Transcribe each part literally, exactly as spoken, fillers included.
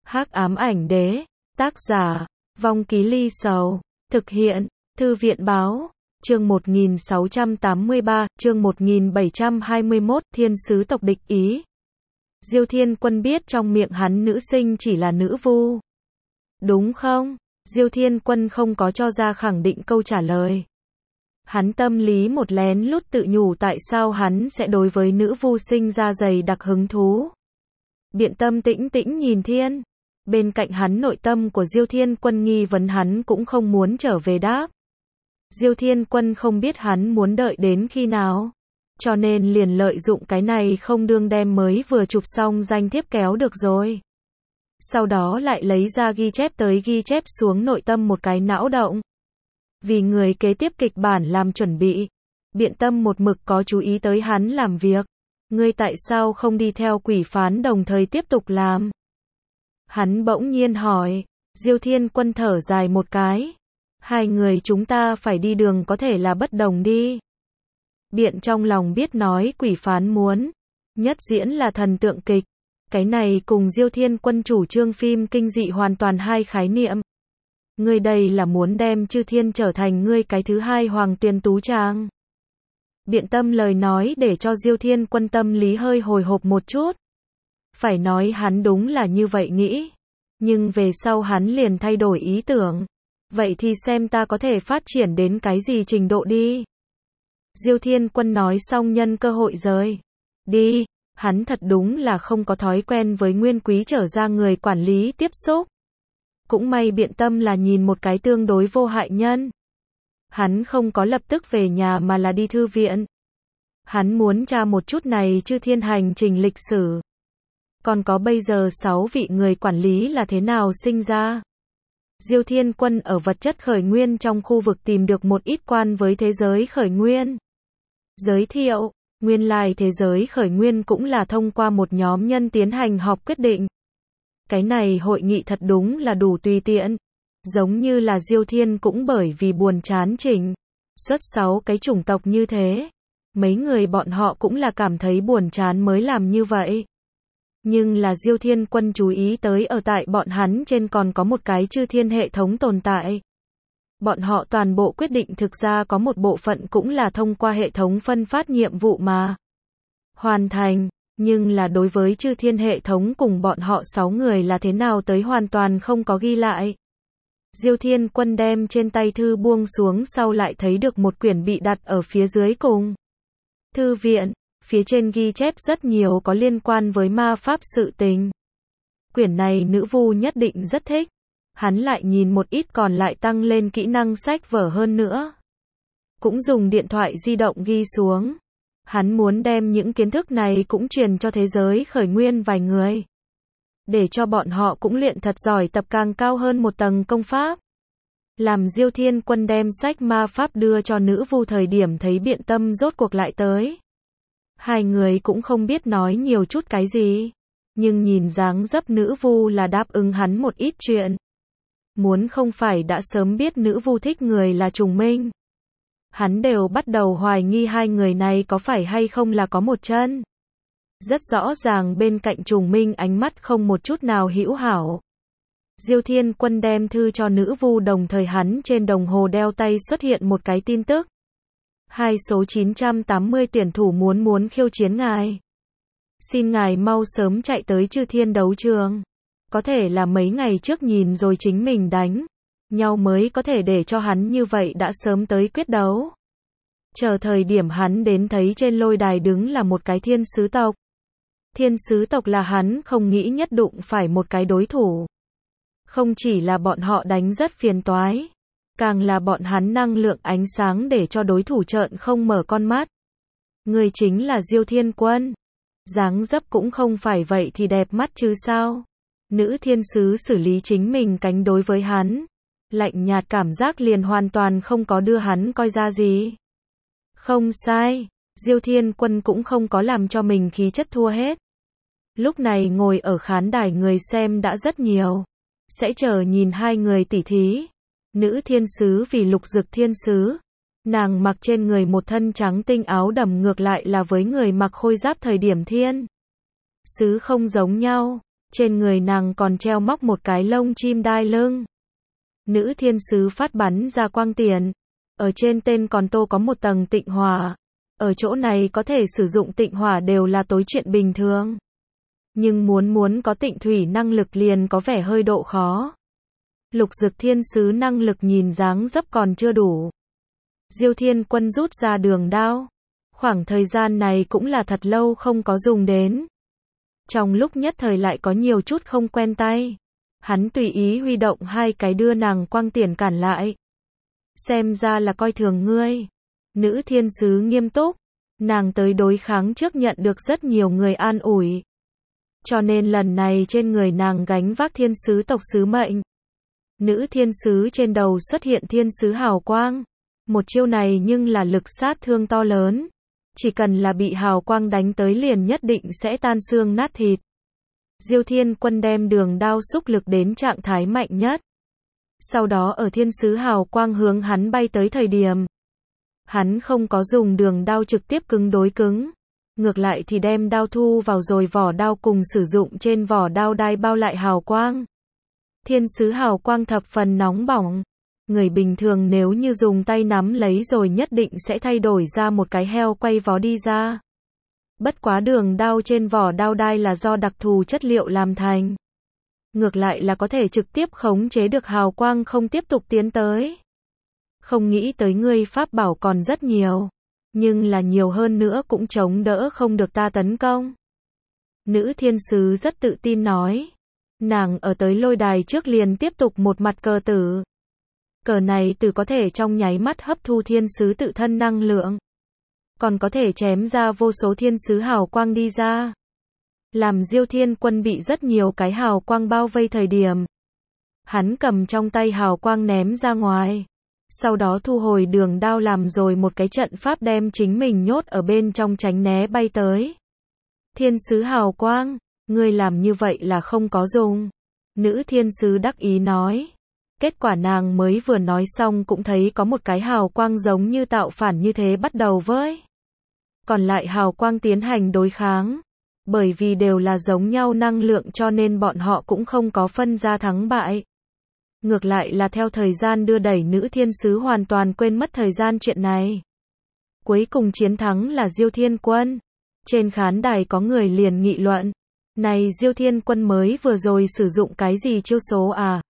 Hắc ám ảnh đế, tác giả, Vong Ký Ly Sầu, thực hiện, Thư viện báo, chương một nghìn sáu trăm tám mươi ba, chương một nghìn bảy trăm hai mươi mốt, thiên sứ tộc địch ý. Diêu Thiên Quân biết trong miệng hắn nữ sinh chỉ là nữ vu. Đúng không? Diêu Thiên Quân không có cho ra khẳng định câu trả lời. Hắn tâm lý một lén lút tự nhủ tại sao hắn sẽ đối với nữ vu sinh ra dày đặc hứng thú. Biện Tâm tĩnh tĩnh nhìn Thiên. Bên cạnh hắn nội tâm của Diêu Thiên Quân nghi vấn hắn cũng không muốn trở về đáp. Diêu Thiên Quân không biết hắn muốn đợi đến khi nào. Cho nên liền lợi dụng cái này không đương đem mới vừa chụp xong danh thiếp kéo được rồi. Sau đó lại lấy ra ghi chép tới ghi chép xuống nội tâm một cái não động. Vì người kế tiếp kịch bản làm chuẩn bị. Biện Tâm một mực có chú ý tới hắn làm việc. Ngươi tại sao không đi theo quỷ phán đồng thời tiếp tục làm? Hắn bỗng nhiên hỏi. Diêu Thiên Quân thở dài một cái. Hai người chúng ta phải đi đường có thể là bất đồng đi. Biện trong lòng biết nói quỷ phán muốn nhất diễn là thần tượng kịch. Cái này cùng Diêu Thiên Quân chủ trương phim kinh dị hoàn toàn hai khái niệm. Ngươi đây là muốn đem Chư Thiên trở thành ngươi cái thứ hai Hoàng Tuyền Tú Trang. Biện Tâm lời nói để cho Diêu Thiên Quân tâm lý hơi hồi hộp một chút. Phải nói hắn đúng là như vậy nghĩ. Nhưng về sau hắn liền thay đổi ý tưởng. Vậy thì xem ta có thể phát triển đến cái gì trình độ đi. Diêu Thiên Quân nói xong nhân cơ hội rời đi. Hắn thật đúng là không có thói quen với Nguyên Quý trở ra người quản lý tiếp xúc. Cũng may Biện Tâm là nhìn một cái tương đối vô hại nhân. Hắn không có lập tức về nhà mà là đi thư viện. Hắn muốn tra một chút này Chư Thiên hành trình lịch sử. Còn có bây giờ sáu vị người quản lý là thế nào sinh ra. Diêu Thiên Quân ở vật chất khởi nguyên trong khu vực tìm được một ít quan với thế giới khởi nguyên. Giới thiệu, nguyên lai thế giới khởi nguyên cũng là thông qua một nhóm nhân tiến hành họp quyết định. Cái này hội nghị thật đúng là đủ tùy tiện. Giống như là Diêu Thiên cũng bởi vì buồn chán chỉnh xuất sáu cái chủng tộc như thế. Mấy người bọn họ cũng là cảm thấy buồn chán mới làm như vậy. Nhưng là Diêu Thiên Quân chú ý tới ở tại bọn hắn trên còn có một cái Chư Thiên hệ thống tồn tại. Bọn họ toàn bộ quyết định thực ra có một bộ phận cũng là thông qua hệ thống phân phát nhiệm vụ mà hoàn thành, nhưng là đối với Chư Thiên hệ thống cùng bọn họ sáu người là thế nào tới hoàn toàn không có ghi lại. Diêu Thiên Quân đem trên tay thư buông xuống sau lại thấy được một quyển bị đặt ở phía dưới cùng. Thư viện, phía trên ghi chép rất nhiều có liên quan với ma pháp sự tình. Quyển này nữ vu nhất định rất thích. Hắn lại nhìn một ít còn lại tăng lên kỹ năng sách vở hơn nữa. Cũng dùng điện thoại di động ghi xuống. Hắn muốn đem những kiến thức này cũng truyền cho thế giới khởi nguyên vài người. Để cho bọn họ cũng luyện thật giỏi tập càng cao hơn một tầng công pháp. Làm Diêu Thiên Quân đem sách ma pháp đưa cho nữ vu thời điểm thấy Biện Tâm rốt cuộc lại tới. Hai người cũng không biết nói nhiều chút cái gì. Nhưng nhìn dáng dấp nữ vu là đáp ứng hắn một ít chuyện. Muốn không phải đã sớm biết nữ vu thích người là Trùng Minh. Hắn đều bắt đầu hoài nghi hai người này có phải hay không là có một chân. Rất rõ ràng bên cạnh Trùng Minh ánh mắt không một chút nào hữu hảo. Diêu Thiên Quân đem thư cho nữ vu đồng thời hắn trên đồng hồ đeo tay xuất hiện một cái tin tức. Hai số chín trăm tám mươi tuyển thủ muốn muốn khiêu chiến ngài. Xin ngài mau sớm chạy tới Chư Thiên đấu trường. Có thể là mấy ngày trước nhìn rồi chính mình đánh nhau mới có thể để cho hắn như vậy đã sớm tới quyết đấu. Chờ thời điểm hắn đến thấy trên lôi đài đứng là một cái thiên sứ tộc. Thiên sứ tộc là hắn không nghĩ nhất đụng phải một cái đối thủ. Không chỉ là bọn họ đánh rất phiền toái, càng là bọn hắn năng lượng ánh sáng để cho đối thủ trợn không mở con mắt. Người chính là Diêu Thiên Quân. Dáng dấp cũng không phải vậy thì đẹp mắt chứ sao. Nữ thiên sứ xử lý chính mình cánh đối với hắn. Lạnh nhạt cảm giác liền hoàn toàn không có đưa hắn coi ra gì. Không sai, Diêu Thiên Quân cũng không có làm cho mình khí chất thua hết. Lúc này ngồi ở khán đài người xem đã rất nhiều. Sẽ chờ nhìn hai người tỉ thí. Nữ thiên sứ vì Lục Dực thiên sứ. Nàng mặc trên người một thân trắng tinh áo đầm ngược lại là với người mặc khôi giáp thời điểm thiên sứ không giống nhau. Trên người nàng còn treo móc một cái lông chim đai lưng. Nữ thiên sứ phát bắn ra quang tiền. Ở trên tên còn tô có một tầng tịnh hỏa. Ở chỗ này có thể sử dụng tịnh hỏa đều là tối chuyện bình thường. Nhưng muốn muốn có tịnh thủy năng lực liền có vẻ hơi độ khó. Lục Dực thiên sứ năng lực nhìn dáng dấp còn chưa đủ. Diêu Thiên Quân rút ra đường đao. Khoảng thời gian này cũng là thật lâu không có dùng đến. Trong lúc nhất thời lại có nhiều chút không quen tay. Hắn tùy ý huy động hai cái đưa nàng quang tiền cản lại. Xem ra là coi thường ngươi. Nữ thiên sứ nghiêm túc. Nàng tới đối kháng trước nhận được rất nhiều người an ủi. Cho nên lần này trên người nàng gánh vác thiên sứ tộc sứ mệnh. Nữ thiên sứ trên đầu xuất hiện thiên sứ hào quang. Một chiêu này nhưng là lực sát thương to lớn. Chỉ cần là bị hào quang đánh tới liền nhất định sẽ tan xương nát thịt. Diêu Thiên Quân đem đường đao xúc lực đến trạng thái mạnh nhất. Sau đó ở thiên sứ hào quang hướng hắn bay tới thời điểm. Hắn không có dùng đường đao trực tiếp cứng đối cứng. Ngược lại thì đem đao thu vào rồi vỏ đao cùng sử dụng trên vỏ đao đai bao lại hào quang. Thiên sứ hào quang thập phần nóng bỏng. Người bình thường nếu như dùng tay nắm lấy rồi nhất định sẽ thay đổi ra một cái heo quay vó đi ra. Bất quá đường đao trên vỏ đao đai là do đặc thù chất liệu làm thành. Ngược lại là có thể trực tiếp khống chế được hào quang không tiếp tục tiến tới. Không nghĩ tới ngươi pháp bảo còn rất nhiều. Nhưng là nhiều hơn nữa cũng chống đỡ không được ta tấn công. Nữ thiên sứ rất tự tin nói. Nàng ở tới lôi đài trước liền tiếp tục một mặt cờ tử. Cờ này từ có thể trong nháy mắt hấp thu thiên sứ tự thân năng lượng. Còn có thể chém ra vô số thiên sứ hào quang đi ra. Làm Diêu Thiên Quân bị rất nhiều cái hào quang bao vây thời điểm. Hắn cầm trong tay hào quang ném ra ngoài. Sau đó thu hồi đường đao làm rồi một cái trận pháp đem chính mình nhốt ở bên trong tránh né bay tới. Thiên sứ hào quang, ngươi làm như vậy là không có dùng. Nữ thiên sứ đắc ý nói. Kết quả nàng mới vừa nói xong cũng thấy có một cái hào quang giống như tạo phản như thế bắt đầu với. Còn lại hào quang tiến hành đối kháng. Bởi vì đều là giống nhau năng lượng cho nên bọn họ cũng không có phân ra thắng bại. Ngược lại là theo thời gian đưa đẩy nữ thiên sứ hoàn toàn quên mất thời gian chuyện này. Cuối cùng chiến thắng là Diêu Thiên Quân. Trên khán đài có người liền nghị luận. Này Diêu Thiên Quân mới vừa rồi sử dụng cái gì chiêu số à?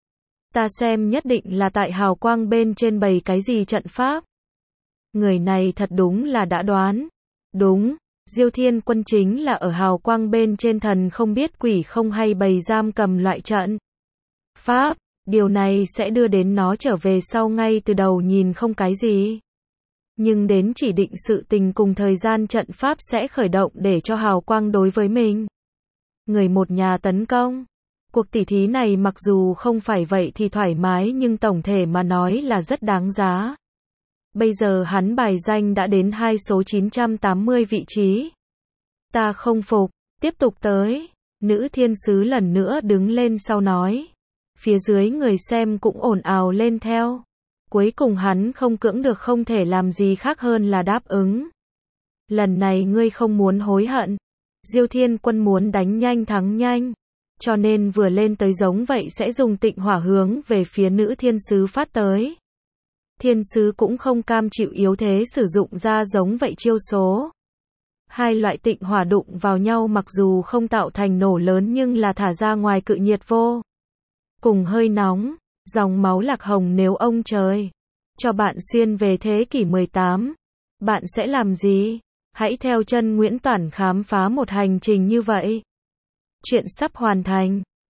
Ta xem nhất định là tại hào quang bên trên bày cái gì trận pháp. Người này thật đúng là đã đoán. Đúng, Diêu Thiên Quân chính là ở hào quang bên trên thần không biết quỷ không hay bày giam cầm loại trận pháp. Điều này sẽ đưa đến nó trở về sau ngay từ đầu nhìn không cái gì. Nhưng đến chỉ định sự tình cùng thời gian trận pháp sẽ khởi động để cho hào quang đối với mình. Người một nhà tấn công. Cuộc tỉ thí này mặc dù không phải vậy thì thoải mái nhưng tổng thể mà nói là rất đáng giá. Bây giờ hắn bài danh đã đến hai số chín trăm tám mươi vị trí. Ta không phục, tiếp tục tới. Nữ thiên sứ lần nữa đứng lên sau nói. Phía dưới người xem cũng ồn ào lên theo. Cuối cùng hắn không cưỡng được không thể làm gì khác hơn là đáp ứng. Lần này ngươi không muốn hối hận. Diêu Thiên Quân muốn đánh nhanh thắng nhanh. Cho nên vừa lên tới giống vậy sẽ dùng tịnh hỏa hướng về phía nữ thiên sứ phát tới. Thiên sứ cũng không cam chịu yếu thế sử dụng ra giống vậy chiêu số. Hai loại tịnh hỏa đụng vào nhau mặc dù không tạo thành nổ lớn nhưng là thả ra ngoài cự nhiệt vô cùng hơi nóng, dòng máu lạc hồng nếu ông trời cho bạn xuyên về thế kỷ mười tám, bạn sẽ làm gì? Hãy theo chân Nguyễn Toản khám phá một hành trình như vậy. Chuyện sắp hoàn thành.